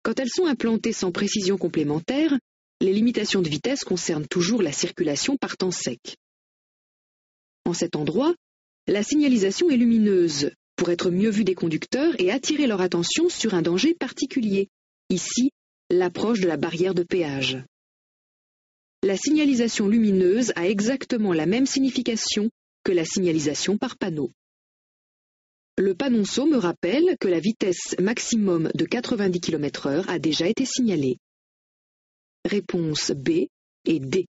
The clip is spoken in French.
Quand elles sont implantées sans précision complémentaire, les limitations de vitesse concernent toujours la circulation par temps sec. En cet endroit, la signalisation est lumineuse pour être mieux vue des conducteurs et attirer leur attention sur un danger particulier, ici l'approche de la barrière de péage. La signalisation lumineuse a exactement la même signification que la signalisation par panneau. Le panonceau me rappelle que la vitesse maximum de 90 km/h a déjà été signalée. Réponse B et D.